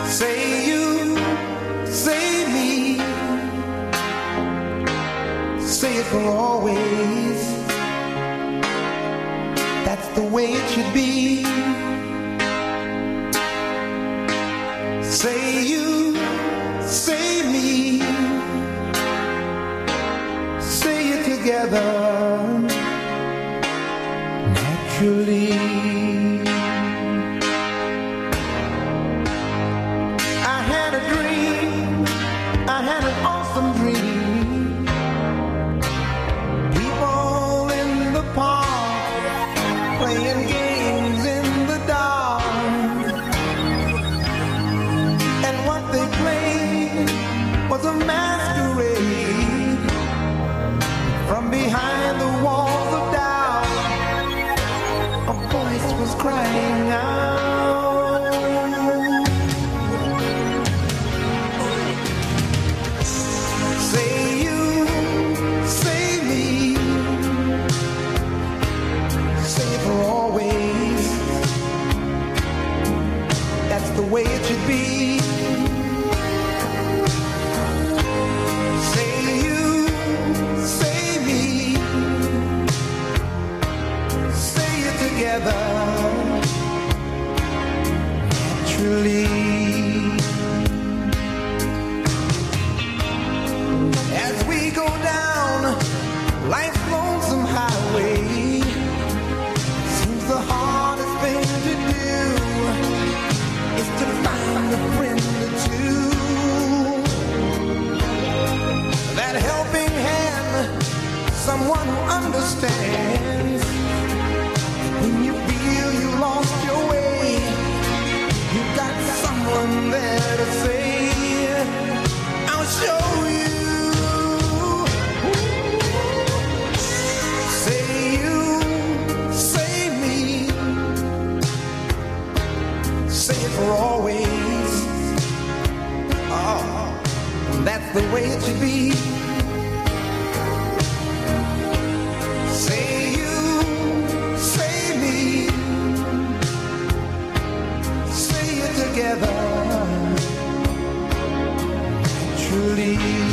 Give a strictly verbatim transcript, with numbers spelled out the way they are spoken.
Say you, say me, say it for always. That's the way it should be. Say you, say me, say it together naturally. I had an awesome dream. People in the park playing games in the dark. And what they played was a masquerade. From behind the walls of doubt, a voice was crying out. The way it should be. Say you, say me, say it together naturally. As we go down life's lonesome highway, seems the hardest thing to do is to find a friend or two. That helping hand, someone who understands. When you feel you lost your way, you got someone there to say, I'll show you. Say you, say me, say it for always. Oh, that's the way it should be. Say you, say me, say it together, truly.